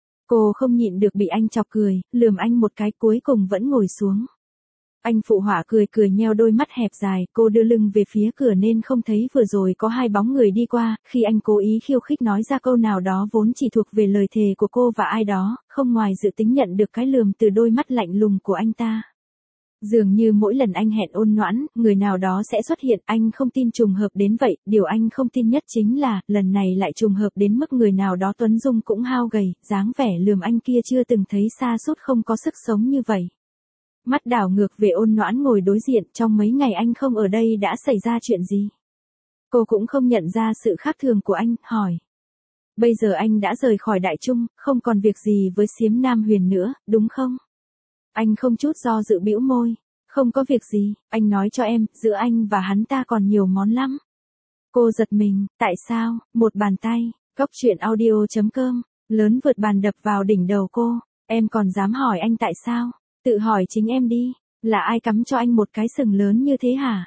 Cô không nhịn được bị anh chọc cười, lườm anh một cái cuối cùng vẫn ngồi xuống. Anh phụ họa cười cười nheo đôi mắt hẹp dài, cô đưa lưng về phía cửa nên không thấy vừa rồi có hai bóng người đi qua, khi anh cố ý khiêu khích nói ra câu nào đó vốn chỉ thuộc về lời thề của cô và ai đó, không ngoài dự tính nhận được cái lườm từ đôi mắt lạnh lùng của anh ta. Dường như mỗi lần anh hẹn Ôn Noãn, người nào đó sẽ xuất hiện, anh không tin trùng hợp đến vậy, điều anh không tin nhất chính là, lần này lại trùng hợp đến mức người nào đó tuấn dung cũng hao gầy, dáng vẻ lườm anh kia chưa từng thấy sa sút không có sức sống như vậy. Mắt đảo ngược về Ôn Noãn ngồi đối diện, trong mấy ngày anh không ở đây đã xảy ra chuyện gì? Cô cũng không nhận ra sự khác thường của anh, hỏi. Bây giờ anh đã rời khỏi Đại Trung, không còn việc gì với Xiếm Nam Huyền nữa, đúng không? Anh không chút do dự bĩu môi. Không có việc gì, anh nói cho em, giữa anh và hắn ta còn nhiều món lắm. Cô giật mình, tại sao? Một bàn tay, Cóc Truyện Audio.com, lớn vượt bàn đập vào đỉnh đầu cô. Em còn dám hỏi anh tại sao? Tự hỏi chính em đi, là ai cắm cho anh một cái sừng lớn như thế hả?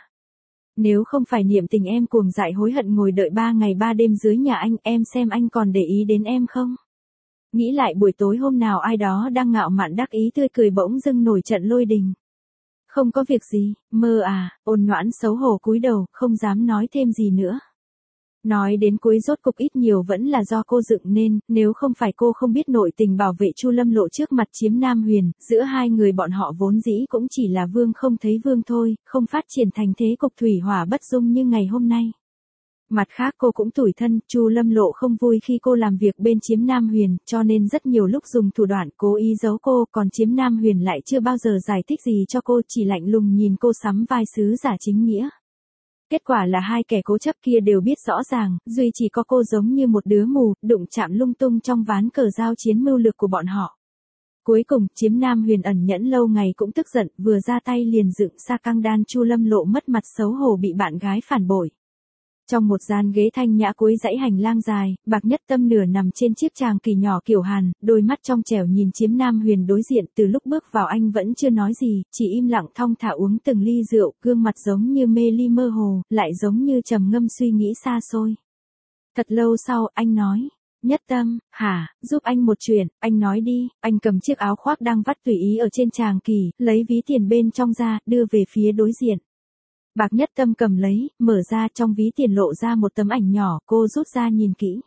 Nếu không phải niệm tình em cuồng dại hối hận ngồi đợi 3 ngày 3 đêm dưới nhà anh, em xem anh còn để ý đến em không? Nghĩ lại buổi tối hôm nào ai đó đang ngạo mạn đắc ý tươi cười bỗng dưng nổi trận lôi đình. Không có việc gì, mơ à, Ôn Noãn xấu hổ cúi đầu, không dám nói thêm gì nữa. Nói đến cuối rốt cục ít nhiều vẫn là do cô dựng nên, nếu không phải cô không biết nội tình bảo vệ Chu Lâm Lộ trước mặt Chiếm Nam Huyền, giữa hai người bọn họ vốn dĩ cũng chỉ là vương không thấy vương thôi, không phát triển thành thế cục thủy hỏa bất dung như ngày hôm nay. Mặt khác cô cũng tủi thân, Chu Lâm Lộ không vui khi cô làm việc bên Chiếm Nam Huyền, cho nên rất nhiều lúc dùng thủ đoạn cố ý giấu cô, còn Chiếm Nam Huyền lại chưa bao giờ giải thích gì cho cô, chỉ lạnh lùng nhìn cô sắm vai sứ giả chính nghĩa. Kết quả là hai kẻ cố chấp kia đều biết rõ ràng, duy chỉ có cô giống như một đứa mù, đụng chạm lung tung trong ván cờ giao chiến mưu lược của bọn họ. Cuối cùng, Chiếm Nam Huyền ẩn nhẫn lâu ngày cũng tức giận, vừa ra tay liền dựng sa căng đan, Chu Lâm Lộ mất mặt xấu hổ bị bạn gái phản bội. Trong một gian ghế thanh nhã cuối dãy hành lang dài, Bạc Nhất Tâm nửa nằm trên chiếc tràng kỳ nhỏ kiểu Hàn, đôi mắt trong trẻo nhìn Chiếm Nam Huyền đối diện, từ lúc bước vào anh vẫn chưa nói gì, chỉ im lặng thong thả uống từng ly rượu, gương mặt giống như mê ly mơ hồ, lại giống như trầm ngâm suy nghĩ xa xôi. Thật lâu sau, anh nói, Nhất Tâm, hả, giúp anh một chuyện, anh nói đi, anh cầm chiếc áo khoác đang vắt tùy ý ở trên tràng kỳ, lấy ví tiền bên trong ra, đưa về phía đối diện. Bạc Nhất Tâm cầm lấy, mở ra, trong ví tiền lộ ra một tấm ảnh nhỏ, cô rút ra nhìn kỹ.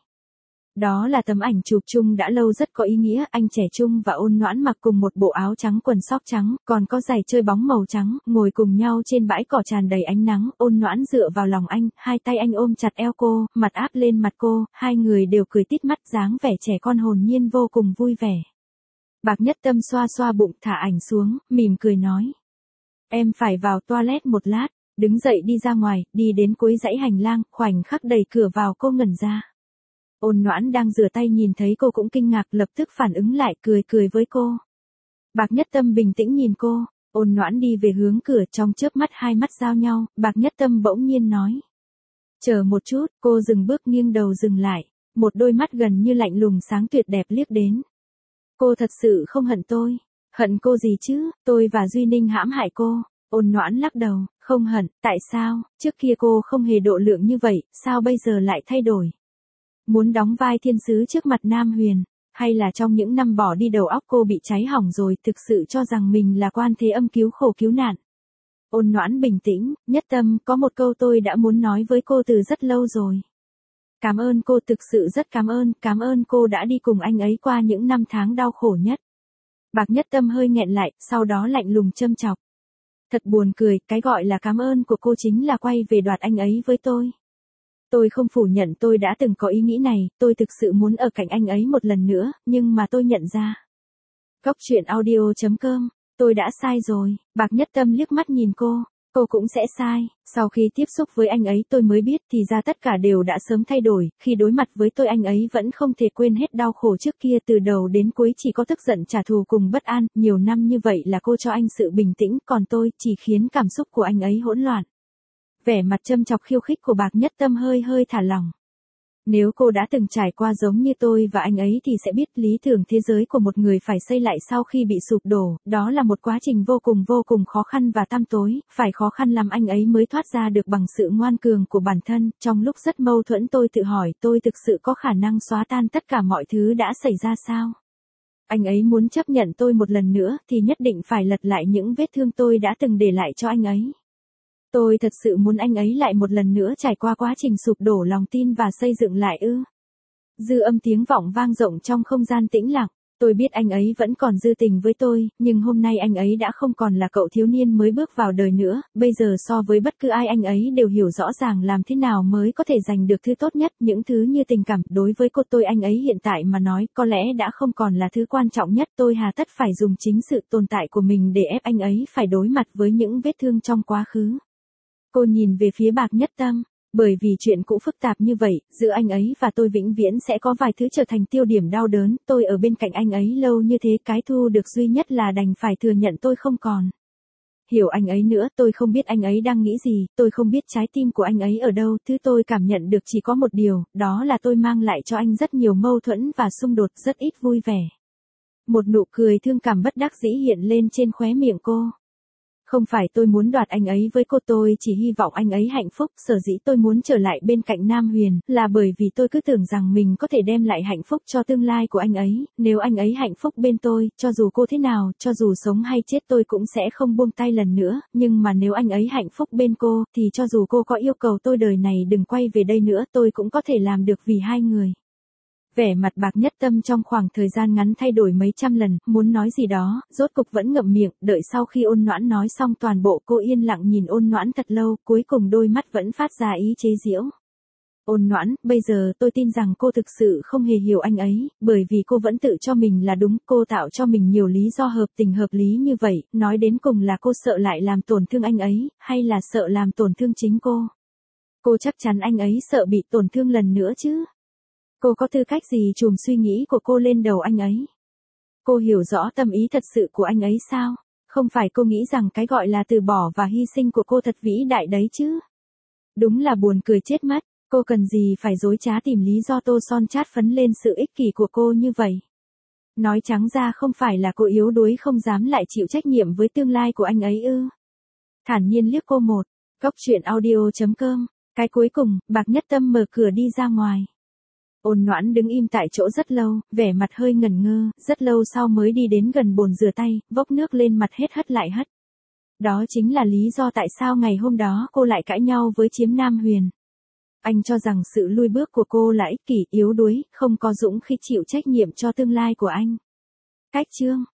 Đó là tấm ảnh chụp chung đã lâu rất có ý nghĩa, anh trẻ trung và ôn nhoãn mặc cùng một bộ áo trắng quần sóc trắng, còn có giày chơi bóng màu trắng, ngồi cùng nhau trên bãi cỏ tràn đầy ánh nắng, ôn nhoãn dựa vào lòng anh, hai tay anh ôm chặt eo cô, mặt áp lên mặt cô, hai người đều cười tít mắt, dáng vẻ trẻ con hồn nhiên vô cùng vui vẻ. Bạc Nhất Tâm xoa xoa bụng, thả ảnh xuống, mỉm cười nói. Em phải vào toilet một lát. Đứng dậy đi ra ngoài, đi đến cuối dãy hành lang, khoảnh khắc đẩy cửa vào cô ngẩn ra. Ôn Noãn đang rửa tay nhìn thấy cô cũng kinh ngạc, lập tức phản ứng lại, cười với cô. Bạc Nhất Tâm bình tĩnh nhìn cô, Ôn Noãn đi về hướng cửa, trong chớp mắt hai mắt giao nhau, Bạc Nhất Tâm bỗng nhiên nói. Chờ một chút, cô dừng bước nghiêng đầu dừng lại, một đôi mắt gần như lạnh lùng sáng tuyệt đẹp liếc đến. Cô thật sự không hận tôi. Hận cô gì chứ, tôi và Duy Ninh hãm hại cô. Ôn Noãn lắc đầu, không hận, tại sao, trước kia cô không hề độ lượng như vậy, sao bây giờ lại thay đổi? Muốn đóng vai thiên sứ trước mặt Nam Huyền, hay là trong những năm bỏ đi đầu óc cô bị cháy hỏng rồi, thực sự cho rằng mình là quan thế âm cứu khổ cứu nạn? Ôn Noãn bình tĩnh, Nhất Tâm, có một câu tôi đã muốn nói với cô từ rất lâu rồi. Cảm ơn cô, thực sự rất cảm ơn cô đã đi cùng anh ấy qua những năm tháng đau khổ nhất. Bạc Nhất Tâm hơi nghẹn lại, sau đó lạnh lùng châm chọc. Thật buồn cười, cái gọi là cảm ơn của cô chính là quay về đoạt anh ấy với tôi. Tôi không phủ nhận tôi đã từng có ý nghĩ này, tôi thực sự muốn ở cạnh anh ấy một lần nữa, nhưng mà tôi nhận ra. Góc truyện audio.com, tôi đã sai rồi, Bạc Nhất Tâm liếc mắt nhìn cô cũng sẽ sai, sau khi tiếp xúc với anh ấy tôi mới biết thì ra tất cả đều đã sớm thay đổi, khi đối mặt với tôi anh ấy vẫn không thể quên hết đau khổ trước kia, từ đầu đến cuối chỉ có tức giận trả thù cùng bất an, nhiều năm như vậy là cô cho anh sự bình tĩnh, còn tôi chỉ khiến cảm xúc của anh ấy hỗn loạn. Vẻ mặt châm chọc khiêu khích của Bạc Nhất Tâm hơi thả lỏng. Nếu cô đã từng trải qua giống như tôi và anh ấy thì sẽ biết lý tưởng thế giới của một người phải xây lại sau khi bị sụp đổ, đó là một quá trình vô cùng khó khăn và tăm tối, phải khó khăn lắm anh ấy mới thoát ra được bằng sự ngoan cường của bản thân. Trong lúc rất mâu thuẫn tôi tự hỏi tôi thực sự có khả năng xóa tan tất cả mọi thứ đã xảy ra sao? Anh ấy muốn chấp nhận tôi một lần nữa thì nhất định phải lật lại những vết thương tôi đã từng để lại cho anh ấy. Tôi thật sự muốn anh ấy lại một lần nữa trải qua quá trình sụp đổ lòng tin và xây dựng lại ư. Dư âm tiếng vọng vang rộng trong không gian tĩnh lặng. Tôi biết anh ấy vẫn còn dư tình với tôi, nhưng hôm nay anh ấy đã không còn là cậu thiếu niên mới bước vào đời nữa. Bây giờ so với bất cứ ai anh ấy đều hiểu rõ ràng làm thế nào mới có thể giành được thứ tốt nhất. Những thứ như tình cảm đối với cô tôi anh ấy hiện tại mà nói có lẽ đã không còn là thứ quan trọng nhất. Tôi hà tất phải dùng chính sự tồn tại của mình để ép anh ấy phải đối mặt với những vết thương trong quá khứ. Cô nhìn về phía Bạc Nhất Tâm, bởi vì chuyện cũ phức tạp như vậy, giữa anh ấy và tôi vĩnh viễn sẽ có vài thứ trở thành tiêu điểm đau đớn, tôi ở bên cạnh anh ấy lâu như thế, cái thu được duy nhất là đành phải thừa nhận tôi không còn hiểu anh ấy nữa, tôi không biết anh ấy đang nghĩ gì, tôi không biết trái tim của anh ấy ở đâu, thứ tôi cảm nhận được chỉ có một điều, đó là tôi mang lại cho anh rất nhiều mâu thuẫn và xung đột, rất ít vui vẻ. Một nụ cười thương cảm bất đắc dĩ hiện lên trên khóe miệng cô. Không phải tôi muốn đoạt anh ấy với cô, tôi chỉ hy vọng anh ấy hạnh phúc, sở dĩ tôi muốn trở lại bên cạnh Nam Huyền, là bởi vì tôi cứ tưởng rằng mình có thể đem lại hạnh phúc cho tương lai của anh ấy, nếu anh ấy hạnh phúc bên tôi, cho dù cô thế nào, cho dù sống hay chết tôi cũng sẽ không buông tay lần nữa, nhưng mà nếu anh ấy hạnh phúc bên cô, thì cho dù cô có yêu cầu tôi đời này đừng quay về đây nữa, tôi cũng có thể làm được vì hai người. Vẻ mặt Bạc Nhất Tâm trong khoảng thời gian ngắn thay đổi mấy trăm lần, muốn nói gì đó, rốt cục vẫn ngậm miệng, đợi sau khi Ôn Noãn nói xong toàn bộ cô yên lặng nhìn Ôn Noãn thật lâu, cuối cùng đôi mắt vẫn phát ra ý chế giễu. Ôn Noãn, bây giờ tôi tin rằng cô thực sự không hề hiểu anh ấy, bởi vì cô vẫn tự cho mình là đúng, cô tạo cho mình nhiều lý do hợp tình hợp lý như vậy, nói đến cùng là cô sợ lại làm tổn thương anh ấy, hay là sợ làm tổn thương chính cô? Cô chắc chắn anh ấy sợ bị tổn thương lần nữa chứ. Cô có tư cách gì trùm suy nghĩ của cô lên đầu anh ấy? Cô hiểu rõ tâm ý thật sự của anh ấy sao? Không phải cô nghĩ rằng cái gọi là từ bỏ và hy sinh của cô thật vĩ đại đấy chứ? Đúng là buồn cười chết mất, cô cần gì phải dối trá tìm lý do tô son chát phấn lên sự ích kỷ của cô như vậy? Nói trắng ra không phải là cô yếu đuối không dám lại chịu trách nhiệm với tương lai của anh ấy ư? Thản nhiên liếc cô một, Cóc truyện audio.com, cái cuối cùng, Bạc Nhất Tâm mở cửa đi ra ngoài. Ôn Noãn đứng im tại chỗ rất lâu, vẻ mặt hơi ngẩn ngơ, rất lâu sau mới đi đến gần bồn rửa tay, vốc nước lên mặt hết hất lại hất. Đó chính là lý do tại sao ngày hôm đó cô lại cãi nhau với Chiếm Nam Huyền. Anh cho rằng sự lui bước của cô là ích kỷ, yếu đuối, không có dũng khí chịu trách nhiệm cho tương lai của anh. Cách chương